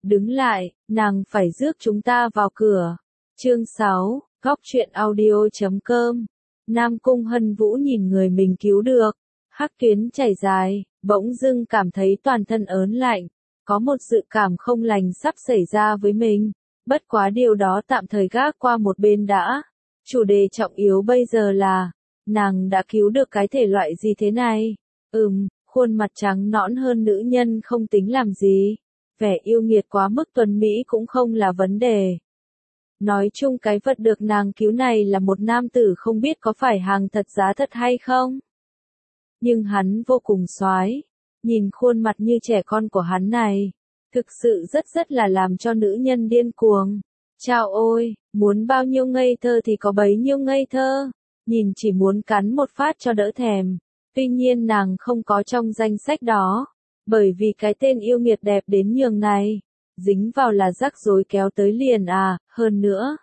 Đứng lại, nàng phải rước chúng ta vào cửa. Chương 6, Góc truyện audio.com. Nam Cung Hân Vũ nhìn người mình cứu được, hắc tuyến chảy dài, bỗng dưng cảm thấy toàn thân ớn lạnh, có một dự cảm không lành sắp xảy ra với mình. Bất quá điều đó tạm thời gác qua một bên đã. Chủ đề trọng yếu bây giờ là, nàng đã cứu được cái thể loại gì thế này? Khuôn mặt trắng nõn hơn nữ nhân không tính làm gì. Vẻ yêu nghiệt quá mức tuấn mỹ cũng không là vấn đề. Nói chung cái vật được nàng cứu này là một nam tử không biết có phải hàng thật giá thật hay không. Nhưng hắn vô cùng soái, nhìn khuôn mặt như trẻ con của hắn này, thực sự rất là làm cho nữ nhân điên cuồng. Chao ôi, muốn bao nhiêu ngây thơ thì có bấy nhiêu ngây thơ, nhìn chỉ muốn cắn một phát cho đỡ thèm. Tuy nhiên nàng không có trong danh sách đó, bởi vì cái tên yêu nghiệt đẹp đến nhường này, dính vào là rắc rối kéo tới liền à, hơn nữa.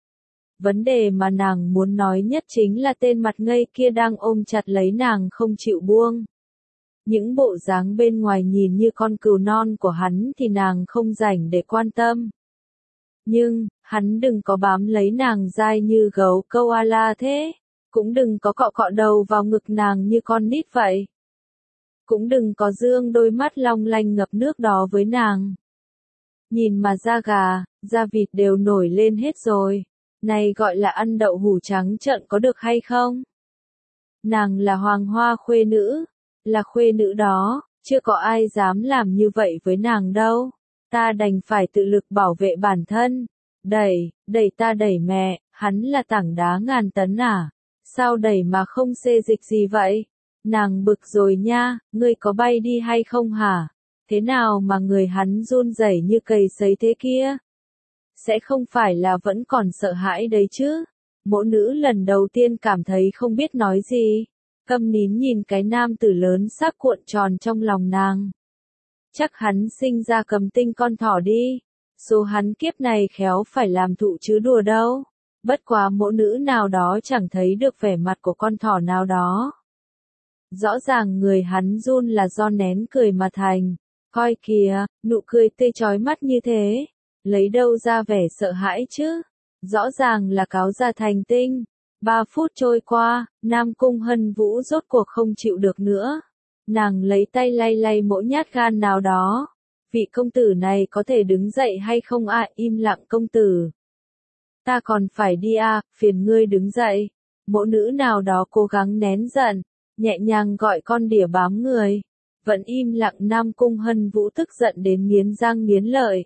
Vấn đề mà nàng muốn nói nhất chính là tên mặt ngây kia đang ôm chặt lấy nàng không chịu buông. Những bộ dáng bên ngoài nhìn như con cừu non của hắn thì nàng không rảnh để quan tâm. Nhưng, hắn đừng có bám lấy nàng dai như gấu koala thế, cũng đừng có cọ cọ đầu vào ngực nàng như con nít vậy. Cũng đừng có dương đôi mắt long lanh ngập nước đó với nàng. Nhìn mà da gà, da vịt đều nổi lên hết rồi. Này gọi là ăn đậu hũ trắng trợn có được hay không? Nàng là hoàng hoa khuê nữ, là khuê nữ đó, chưa có ai dám làm như vậy với nàng đâu. Ta đành phải tự lực bảo vệ bản thân. Đẩy ta đẩy mẹ, hắn là tảng đá ngàn tấn à? Sao đẩy mà không xê dịch gì vậy? Nàng bực rồi nha, ngươi có bay đi hay không hả? Thế nào mà người hắn run rẩy như cầy sấy thế kia? Sẽ không phải là vẫn còn sợ hãi đấy chứ? Mỗ nữ lần đầu tiên cảm thấy không biết nói gì. Câm nín nhìn cái nam tử lớn xác cuộn tròn trong lòng nàng. Chắc hắn sinh ra cầm tinh con thỏ đi. Số hắn kiếp này khéo phải làm thụ chứ đùa đâu. Bất quá mỗ nữ nào đó chẳng thấy được vẻ mặt của con thỏ nào đó. Rõ ràng người hắn run là do nén cười mà thành. Coi kìa, nụ cười tươi chói mắt như thế. Lấy đâu ra vẻ sợ hãi chứ? Rõ ràng là cáo ra thành tinh. 3 phút trôi qua, Nam Cung Hân Vũ rốt cuộc không chịu được nữa. Nàng lấy tay lay mỗi nhát gan nào đó. Vị công tử này có thể đứng dậy hay không ạ? Im lặng công tử. Ta còn phải đi à, phiền ngươi đứng dậy. Mỗ nữ nào đó cố gắng nén giận, nhẹ nhàng gọi con đỉa bám người. Vẫn im lặng. Nam Cung Hân Vũ tức giận đến nghiến răng nghiến lợi.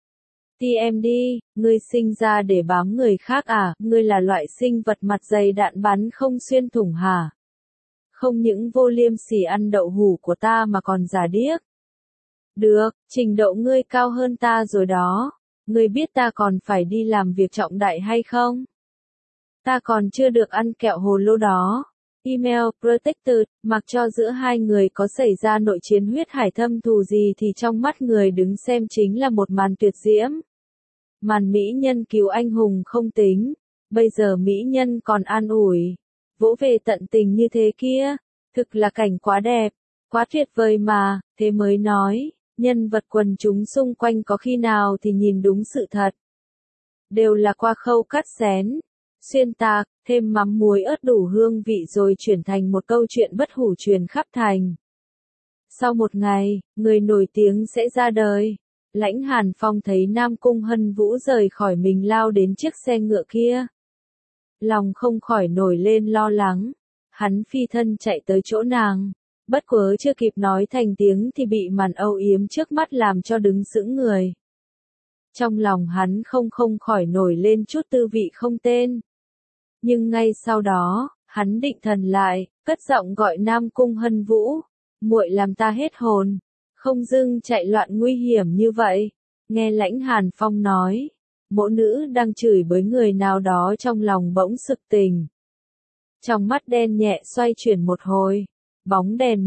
Ti em đi, ngươi sinh ra để bám người khác à, ngươi là loại sinh vật mặt dày đạn bắn không xuyên thủng hả? Không những vô liêm sỉ ăn đậu hũ của ta mà còn giả điếc. Được, trình độ ngươi cao hơn ta rồi đó. Ngươi biết ta còn phải đi làm việc trọng đại hay không? Ta còn chưa được ăn kẹo hồ lô đó. Email, Protector, mặc cho giữa hai người có xảy ra nội chiến huyết hải thâm thù gì thì trong mắt người đứng xem chính là một màn tuyệt diễm. Màn mỹ nhân cứu anh hùng không tính, bây giờ mỹ nhân còn an ủi, vỗ về tận tình như thế kia, thực là cảnh quá đẹp, quá tuyệt vời mà, thế mới nói, nhân vật quần chúng xung quanh có khi nào thì nhìn đúng sự thật. Đều là qua khâu cắt xén, xuyên tạc, thêm mắm muối ớt đủ hương vị rồi chuyển thành một câu chuyện bất hủ truyền khắp thành. Sau một ngày, người nổi tiếng sẽ ra đời. Lãnh Hàn Phong thấy Nam Cung Hân Vũ rời khỏi mình lao đến chiếc xe ngựa kia. Lòng không khỏi nổi lên lo lắng. Hắn phi thân chạy tới chỗ nàng. Bất quá chưa kịp nói thành tiếng thì bị màn âu yếm trước mắt làm cho đứng sững người. Trong lòng hắn không khỏi nổi lên chút tư vị không tên. Nhưng ngay sau đó, hắn định thần lại, cất giọng gọi Nam Cung Hân Vũ. Muội làm ta hết hồn. Không dưng chạy loạn nguy hiểm như vậy. Nghe Lãnh Hàn Phong nói, mỗ nữ đang chửi bới người nào đó trong lòng bỗng sực tỉnh. Trong mắt đen nhẹ xoay chuyển một hồi, bóng đèn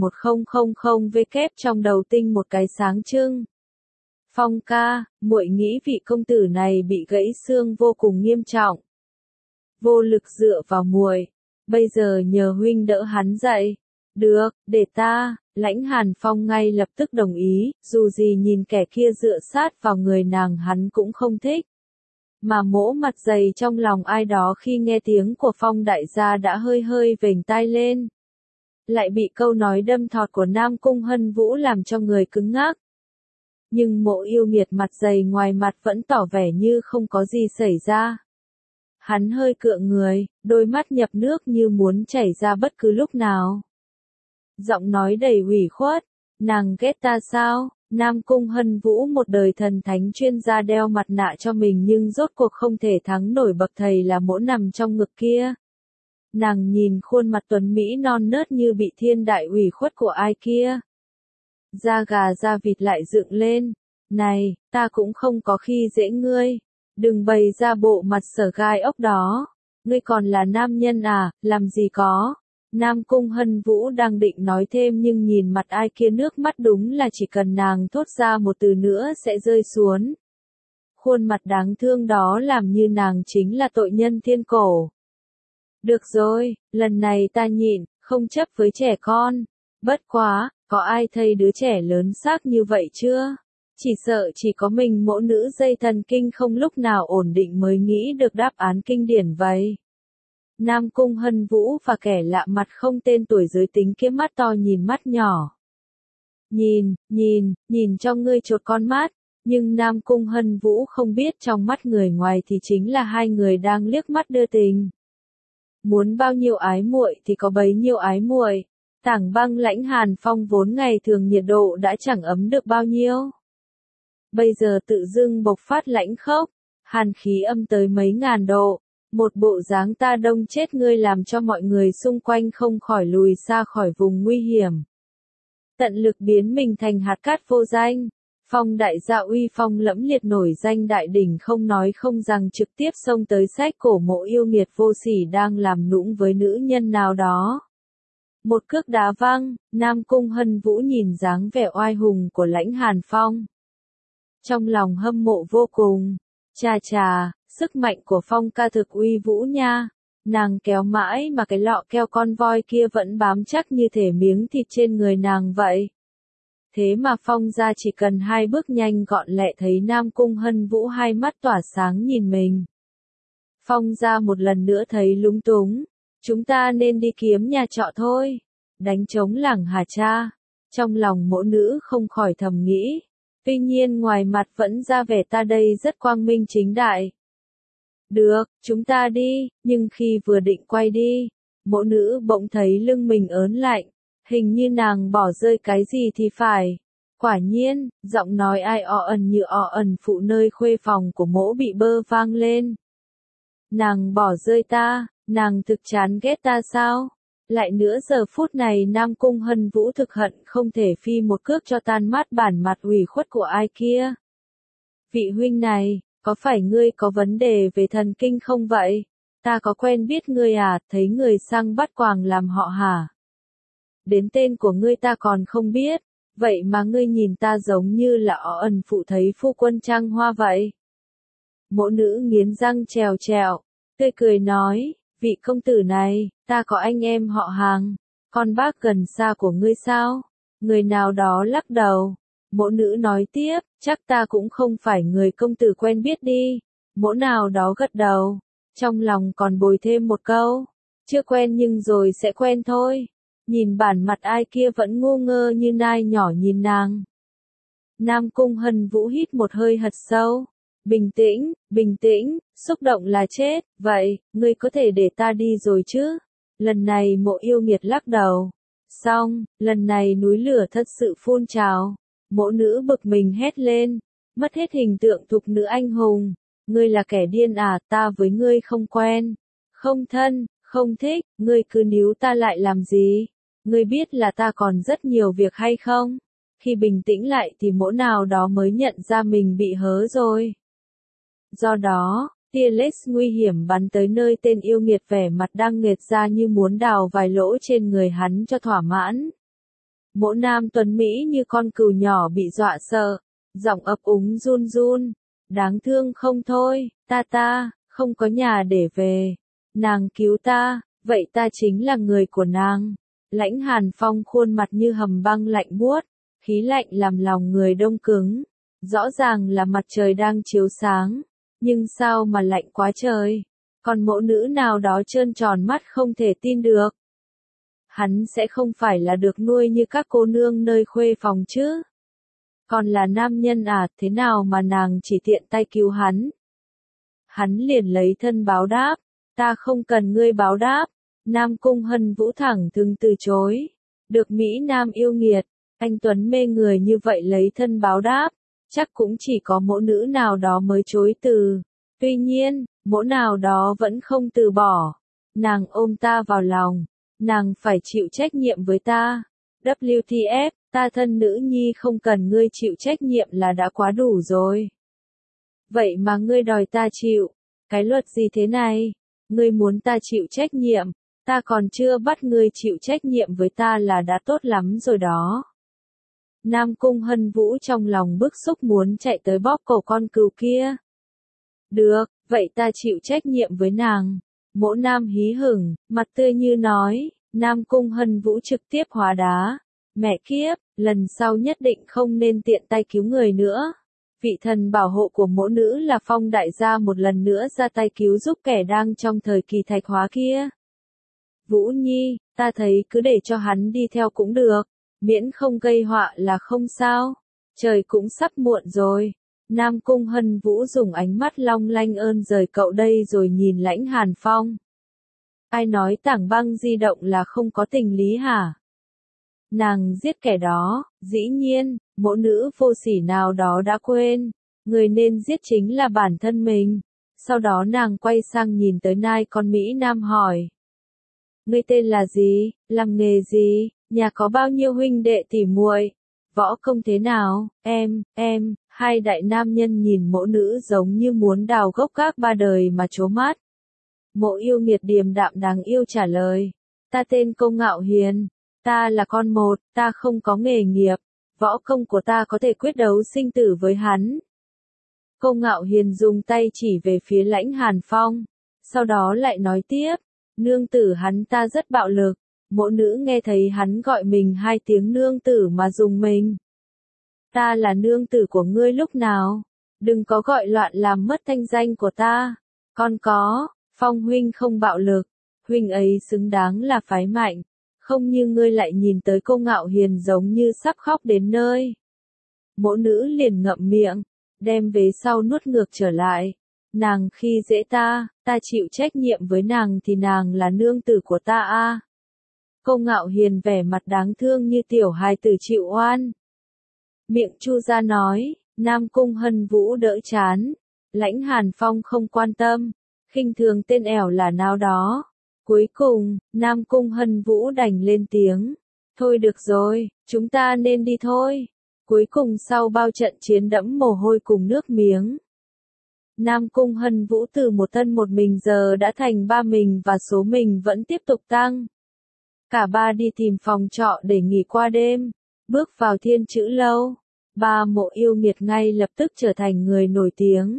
1000W trong đầu tinh một cái sáng trưng. Phong ca, muội nghĩ vị công tử này bị gãy xương vô cùng nghiêm trọng. Vô lực dựa vào muội, bây giờ nhờ huynh đỡ hắn dậy. Được, để ta, Lãnh Hàn Phong ngay lập tức đồng ý, dù gì nhìn kẻ kia dựa sát vào người nàng hắn cũng không thích. Mà mỗ mặt dày trong lòng ai đó khi nghe tiếng của Phong đại gia đã hơi hơi vểnh tai lên. Lại bị câu nói đâm thọt của Nam Cung Hân Vũ làm cho người cứng ngắc. Nhưng Mộ yêu nghiệt mặt dày ngoài mặt vẫn tỏ vẻ như không có gì xảy ra. Hắn hơi cựa người, đôi mắt nhập nước như muốn chảy ra bất cứ lúc nào. Giọng nói đầy ủy khuất, nàng ghét ta sao? Nam Cung Hân Vũ một đời thần thánh chuyên gia đeo mặt nạ cho mình nhưng rốt cuộc không thể thắng nổi bậc thầy là mỗ nằm trong ngực kia. Nàng nhìn khuôn mặt tuấn Mỹ non nớt như bị thiên đại ủy khuất của ai kia. Da gà da vịt lại dựng lên. Này, ta cũng không có khi dễ ngươi. Đừng bày ra bộ mặt sở gai ốc đó. Ngươi còn là nam nhân à, làm gì có. Nam Cung Hân Vũ đang định nói thêm nhưng nhìn mặt ai kia nước mắt đúng là chỉ cần nàng thốt ra một từ nữa sẽ rơi xuống. Khuôn mặt đáng thương đó làm như nàng chính là tội nhân thiên cổ. Được rồi, lần này ta nhịn, không chấp với trẻ con. Bất quá, có ai thấy đứa trẻ lớn xác như vậy chưa? Chỉ sợ chỉ có mình mỗ nữ dây thần kinh không lúc nào ổn định mới nghĩ được đáp án kinh điển vậy. Nam Cung Hân Vũ và kẻ lạ mặt không tên tuổi giới tính kia mắt to nhìn mắt nhỏ. Nhìn cho ngươi chột con mắt, nhưng Nam Cung Hân Vũ không biết trong mắt người ngoài thì chính là hai người đang liếc mắt đưa tình. Muốn bao nhiêu ái muội thì có bấy nhiêu ái muội. Tảng băng Lãnh Hàn Phong vốn ngày thường nhiệt độ đã chẳng ấm được bao nhiêu. Bây giờ tự dưng bộc phát lãnh khốc, hàn khí âm tới mấy ngàn độ. Một bộ dáng ta đông chết ngươi làm cho mọi người xung quanh không khỏi lùi xa khỏi vùng nguy hiểm. Tận lực biến mình thành hạt cát vô danh. Phong đại gia uy phong lẫm liệt nổi danh đại đỉnh không nói không rằng trực tiếp xông tới xách cổ Mộ yêu nghiệt vô sỉ đang làm nũng với nữ nhân nào đó. Một cước đá văng, Nam Cung Hân Vũ nhìn dáng vẻ oai hùng của Lãnh Hàn Phong. Trong lòng hâm mộ vô cùng. Chà, sức mạnh của Phong ca thực uy vũ nha. Nàng kéo mãi mà cái lọ keo con voi kia vẫn bám chắc như thể miếng thịt trên người nàng vậy. Thế mà Phong ra chỉ cần 2 bước nhanh gọn lẹ thấy Nam Cung Hân Vũ hai mắt tỏa sáng nhìn mình. Phong ra một lần nữa thấy lúng túng. Chúng ta nên đi kiếm nhà trọ thôi. Đánh trống lảng hà cha. Trong lòng mỗ nữ không khỏi thầm nghĩ. Tuy nhiên ngoài mặt vẫn ra vẻ ta đây rất quang minh chính đại. Được, chúng ta đi, nhưng khi vừa định quay đi, mỗ nữ bỗng thấy lưng mình ớn lạnh, hình như nàng bỏ rơi cái gì thì phải. Quả nhiên, giọng nói ai ẩn như ẩn phụ nơi khuê phòng của mỗ bị bơ vang lên. Nàng bỏ rơi ta, nàng thực chán ghét ta sao? Lại nữa giờ phút này Nam Cung Hân Vũ thực hận không thể phi một cước cho tan mát bản mặt ủy khuất của ai kia. Vị huynh này, có phải ngươi có vấn đề về thần kinh không vậy? Ta có quen biết ngươi à, thấy người sang bắt quàng làm họ hả? Đến tên của ngươi ta còn không biết, vậy mà ngươi nhìn ta giống như là ẩn phụ thấy phu quân trăng hoa vậy. Mỗ nữ nghiến răng trèo trèo, tươi cười nói, vị công tử này, ta có anh em họ hàng, con bác gần xa của ngươi sao? Người nào đó lắc đầu. Mỗ nữ nói tiếp, chắc ta cũng không phải người công tử quen biết đi. Mỗ nào đó gật đầu, trong lòng còn bồi thêm một câu, chưa quen nhưng rồi sẽ quen thôi. Nhìn bản mặt ai kia vẫn ngu ngơ như nai nhỏ nhìn nàng. Nam Cung Hân Vũ hít một hơi thật sâu. Bình tĩnh, xúc động là chết, vậy, ngươi có thể để ta đi rồi chứ? Lần này Mộ yêu nghiệt lắc đầu. Xong, lần này núi lửa thật sự phun trào. Mỗ nữ bực mình hét lên, mất hết hình tượng thục nữ anh hùng. Ngươi là kẻ điên à, ta với ngươi không quen, không thân, không thích, ngươi cứ níu ta lại làm gì? Ngươi biết là ta còn rất nhiều việc hay không? Khi bình tĩnh lại thì mỗ nào đó mới nhận ra mình bị hớ rồi. Do đó, tia laser nguy hiểm bắn tới nơi tên yêu nghiệt vẻ mặt đang nghệt ra như muốn đào vài lỗ trên người hắn cho thỏa mãn. Mỗ nam tuấn Mỹ như con cừu nhỏ bị dọa sợ, giọng ấp úng run run, đáng thương không thôi, ta, không có nhà để về. Nàng cứu ta, vậy ta chính là người của nàng. Lãnh Hàn Phong khuôn mặt như hầm băng lạnh buốt, khí lạnh làm lòng người đông cứng. Rõ ràng là mặt trời đang chiếu sáng, nhưng sao mà lạnh quá trời. Còn mẫu nữ nào đó trơn tròn mắt không thể tin được. Hắn sẽ không phải là được nuôi như các cô nương nơi khuê phòng chứ. Còn là nam nhân à, thế nào mà nàng chỉ tiện tay cứu hắn. Hắn liền lấy thân báo đáp, ta không cần ngươi báo đáp. Nam Cung Hân Vũ thẳng thừng từ chối. Được Mỹ Nam yêu nghiệt, anh Tuấn mê người như vậy lấy thân báo đáp, chắc cũng chỉ có mẫu nữ nào đó mới chối từ. Tuy nhiên, mẫu nào đó vẫn không từ bỏ. Nàng ôm ta vào lòng, nàng phải chịu trách nhiệm với ta. WTF, ta thân nữ nhi không cần ngươi chịu trách nhiệm là đã quá đủ rồi. Vậy mà ngươi đòi ta chịu, cái luật gì thế này? Ngươi muốn ta chịu trách nhiệm, ta còn chưa bắt ngươi chịu trách nhiệm với ta là đã tốt lắm rồi đó. Nam Cung Hân Vũ trong lòng bức xúc muốn chạy tới bóp cổ con cừu kia. Được, vậy ta chịu trách nhiệm với nàng. Mỗ Nam hí hửng, mặt tươi như nói, Nam Cung Hân Vũ trực tiếp hóa đá. Mẹ kiếp, lần sau nhất định không nên tiện tay cứu người nữa. Vị thần bảo hộ của mỗ nữ là Phong đại gia một lần nữa ra tay cứu giúp kẻ đang trong thời kỳ thạch hóa kia. Vũ Nhi, ta thấy cứ để cho hắn đi theo cũng được, miễn không gây họa là không sao. Trời cũng sắp muộn rồi. Nam Cung Hân Vũ dùng ánh mắt long lanh ơn rời cậu đây rồi nhìn Lãnh Hàn Phong. Ai nói tảng băng di động là không có tình lý hả? Nàng giết kẻ đó, dĩ nhiên, mẫu nữ vô sỉ nào đó đã quên, người nên giết chính là bản thân mình. Sau đó nàng quay sang nhìn tới nai con Mỹ Nam hỏi. Ngươi tên là gì, làm nghề gì, nhà có bao nhiêu huynh đệ tỉ muội, võ công thế nào, em, hai đại nam nhân nhìn mẫu nữ giống như muốn đào gốc gác ba đời mà trố mắt. Mộ yêu nghiệt điềm đạm đáng yêu trả lời, ta tên Công Ngạo Hiền, ta là con một, ta không có nghề nghiệp, võ công của ta có thể quyết đấu sinh tử với hắn. Công Ngạo Hiền dùng tay chỉ về phía Lãnh Hàn Phong, sau đó lại nói tiếp, nương tử hắn ta rất bạo lực. Mẫu nữ nghe thấy hắn gọi mình hai tiếng nương tử mà dùng mình. Ta là nương tử của ngươi lúc nào? Đừng có gọi loạn làm mất thanh danh của ta. Con có, Phong huynh không bạo lực, huynh ấy xứng đáng là phái mạnh. Không như ngươi lại nhìn tới Công Ngạo Hiền giống như sắp khóc đến nơi. Mẫu nữ liền ngậm miệng, đem vế sau nuốt ngược trở lại. Nàng khi dễ ta chịu trách nhiệm với nàng thì nàng là nương tử của ta a. Công Ngạo Hiền vẻ mặt đáng thương như tiểu hài tử chịu oan. Miệng chu ra nói, Nam Cung Hân Vũ đỡ chán. Lãnh Hàn Phong không quan tâm, khinh thường tên ẻo là nào đó. Cuối cùng, Nam Cung Hân Vũ đành lên tiếng. Thôi được rồi, chúng ta nên đi thôi. Cuối cùng sau bao trận chiến đẫm mồ hôi cùng nước miếng. Nam Cung Hân Vũ từ một thân một mình giờ đã thành ba mình và số mình vẫn tiếp tục tăng. Cả ba đi tìm phòng trọ để nghỉ qua đêm, bước vào Thiên Chữ Lâu. Ba mộ yêu nghiệt ngay lập tức trở thành người nổi tiếng.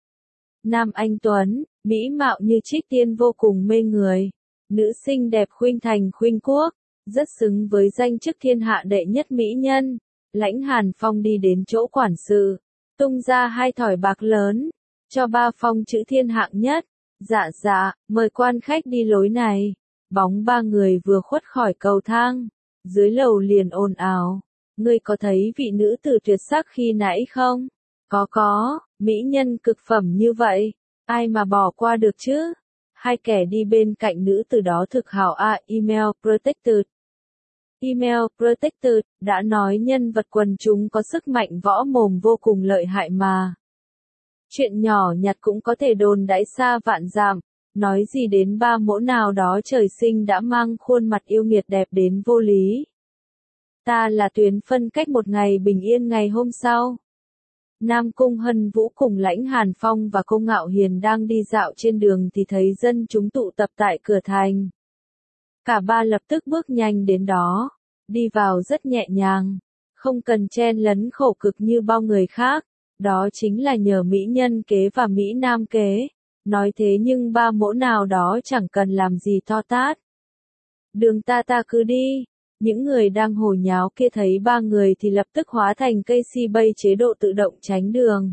Nam anh tuấn, mỹ mạo như trích tiên vô cùng mê người. Nữ xinh đẹp khuynh thành khuynh quốc, rất xứng với danh chức thiên hạ đệ nhất mỹ nhân. Lãnh Hàn Phong đi đến chỗ quản sự, tung ra hai thỏi bạc lớn, cho ba phong chữ thiên hạng nhất. Dạ, mời quan khách đi lối này. Bóng ba người vừa khuất khỏi cầu thang, dưới lầu liền ồn ào. Ngươi có thấy vị nữ tử tuyệt sắc khi nãy không? Có, mỹ nhân cực phẩm như vậy, ai mà bỏ qua được chứ? Hai kẻ đi bên cạnh nữ tử đó thực hảo email protected. Email protected, đã nói nhân vật quần chúng có sức mạnh võ mồm vô cùng lợi hại mà. Chuyện nhỏ nhặt cũng có thể đồn đãi xa vạn dặm. Nói gì đến ba mẫu nào đó trời sinh đã mang khuôn mặt yêu nghiệt đẹp đến vô lý. Ta là tuyến phân cách một ngày bình yên ngày hôm sau. Nam Cung Hân Vũ cùng Lãnh Hàn Phong và Công Ngạo Hiền đang đi dạo trên đường thì thấy dân chúng tụ tập tại cửa thành. Cả ba lập tức bước nhanh đến đó, đi vào rất nhẹ nhàng, không cần chen lấn khổ cực như bao người khác, đó chính là nhờ mỹ nhân kế và mỹ nam kế. Nói thế nhưng ba mẫu nào đó chẳng cần làm gì to tát. Đường ta cứ đi. Những người đang hồ nháo kia thấy ba người thì lập tức hóa thành cây si bay chế độ tự động tránh đường.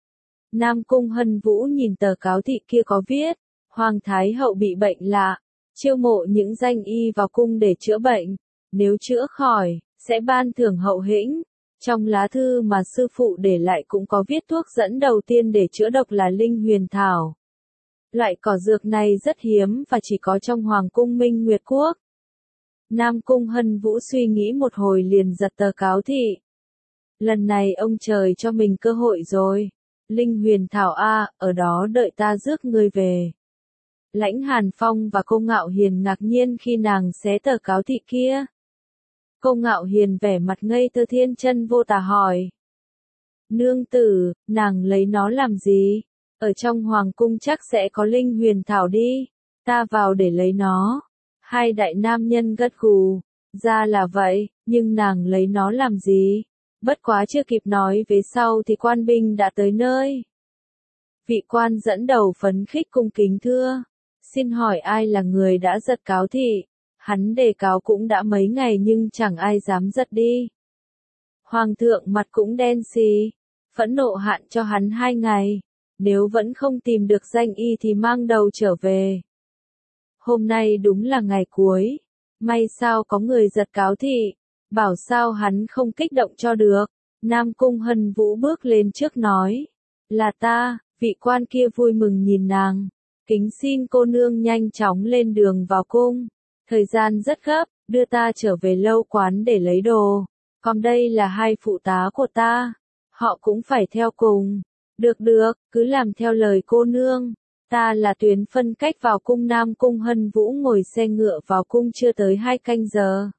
Nam Cung Hân Vũ nhìn tờ cáo thị kia có viết, Hoàng Thái Hậu bị bệnh lạ, chiêu mộ những danh y vào cung để chữa bệnh, nếu chữa khỏi, sẽ ban thưởng hậu hĩnh. Trong lá thư mà sư phụ để lại cũng có viết thuốc dẫn đầu tiên để chữa độc là Linh Huyền Thảo. Loại cỏ dược này rất hiếm và chỉ có trong Hoàng cung Minh Nguyệt Quốc. Nam Cung Hân Vũ suy nghĩ một hồi liền giật tờ cáo thị. Lần này ông trời cho mình cơ hội rồi. Linh Huyền Thảo a, ở đó đợi ta rước ngươi về. Lãnh Hàn Phong và Cô Ngạo Hiền ngạc nhiên khi nàng xé tờ cáo thị kia. Cô Ngạo Hiền vẻ mặt ngây thơ thiên chân vô tà hỏi. Nương tử, nàng lấy nó làm gì? Ở trong hoàng cung chắc sẽ có Linh Huyền Thảo đi. Ta vào để lấy nó. Hai đại nam nhân gật gù. Ra là vậy, nhưng nàng lấy nó làm gì? Bất quá chưa kịp nói về sau thì quan binh đã tới nơi. Vị quan dẫn đầu phấn khích cung kính thưa. Xin hỏi ai là người đã giật cáo thị? Hắn đề cáo cũng đã mấy ngày nhưng chẳng ai dám giật đi. Hoàng thượng mặt cũng đen xì. Phẫn nộ hạn cho hắn 2 ngày. Nếu vẫn không tìm được danh y thì mang đầu trở về. Hôm nay đúng là ngày cuối. May sao có người giật cáo thị. Bảo sao hắn không kích động cho được. Nam Cung Hân Vũ bước lên trước nói. Là ta, vị quan kia vui mừng nhìn nàng. Kính xin cô nương nhanh chóng lên đường vào cung. Thời gian rất gấp, đưa ta trở về lâu quán để lấy đồ. Còn đây là 2 phụ tá của ta. Họ cũng phải theo cùng. Được, cứ làm theo lời cô nương. Ta là tuyến phân cách vào cung. Nam Cung Hân Vũ ngồi xe ngựa vào cung chưa tới 2 canh giờ.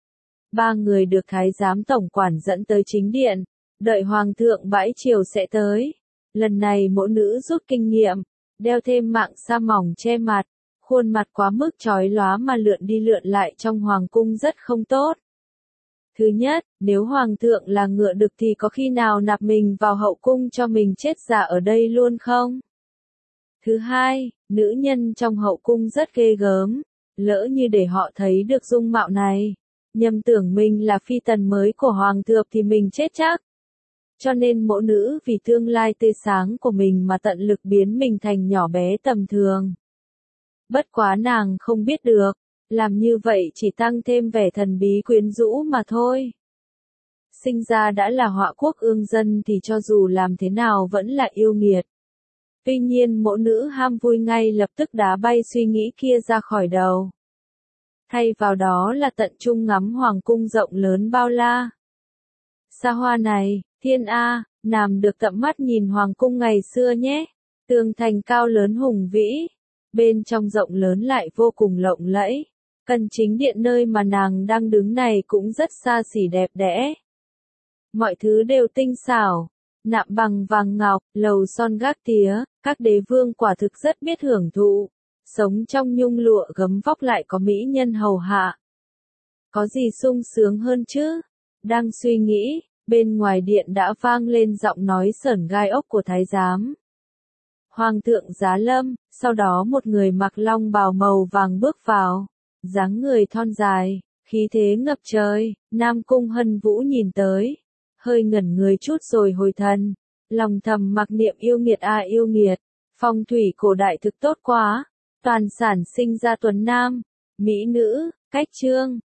3 người được thái giám tổng quản dẫn tới chính điện, đợi hoàng thượng bãi triều sẽ tới. Lần này mỗi nữ rút kinh nghiệm, đeo thêm mạng sa mỏng che mặt, khuôn mặt quá mức chói lóa mà lượn đi lượn lại trong hoàng cung rất không tốt. Thứ nhất, nếu hoàng thượng là ngựa đực thì có khi nào nạp mình vào hậu cung cho mình chết giả ở đây luôn không? Thứ hai, nữ nhân trong hậu cung rất ghê gớm, lỡ như để họ thấy được dung mạo này, nhầm tưởng mình là phi tần mới của hoàng thượng thì mình chết chắc. Cho nên mỗi nữ vì tương lai tươi sáng của mình mà tận lực biến mình thành nhỏ bé tầm thường. Bất quá nàng không biết được, làm như vậy chỉ tăng thêm vẻ thần bí quyến rũ mà thôi. Sinh ra đã là họa quốc ương dân thì cho dù làm thế nào vẫn là yêu nghiệt. Tuy nhiên mỗi nữ ham vui ngay lập tức đá bay suy nghĩ kia ra khỏi đầu. Thay vào đó là tận trung ngắm hoàng cung rộng lớn bao la. Xa hoa này, thiên a, nàng được tận mắt nhìn hoàng cung ngày xưa nhé. Tường thành cao lớn hùng vĩ, bên trong rộng lớn lại vô cùng lộng lẫy. Cần chính điện nơi mà nàng đang đứng này cũng rất xa xỉ đẹp đẽ. Mọi thứ đều tinh xảo, nạm bằng vàng ngọc, lầu son gác tía, các đế vương quả thực rất biết hưởng thụ. Sống trong nhung lụa gấm vóc lại có mỹ nhân hầu hạ. Có gì sung sướng hơn chứ? Đang suy nghĩ, bên ngoài điện đã vang lên giọng nói sởn gai ốc của thái giám. Hoàng thượng giá lâm, sau đó một người mặc long bào màu vàng bước vào. Dáng người thon dài, khí thế ngập trời, Nam Cung Hân Vũ nhìn tới. Hơi ngẩn người chút rồi hồi thần. Lòng thầm mặc niệm yêu nghiệt a yêu nghiệt. Phong thủy cổ đại thực tốt quá. Toàn sản sinh ra tuấn nam, mỹ nữ, cách trương,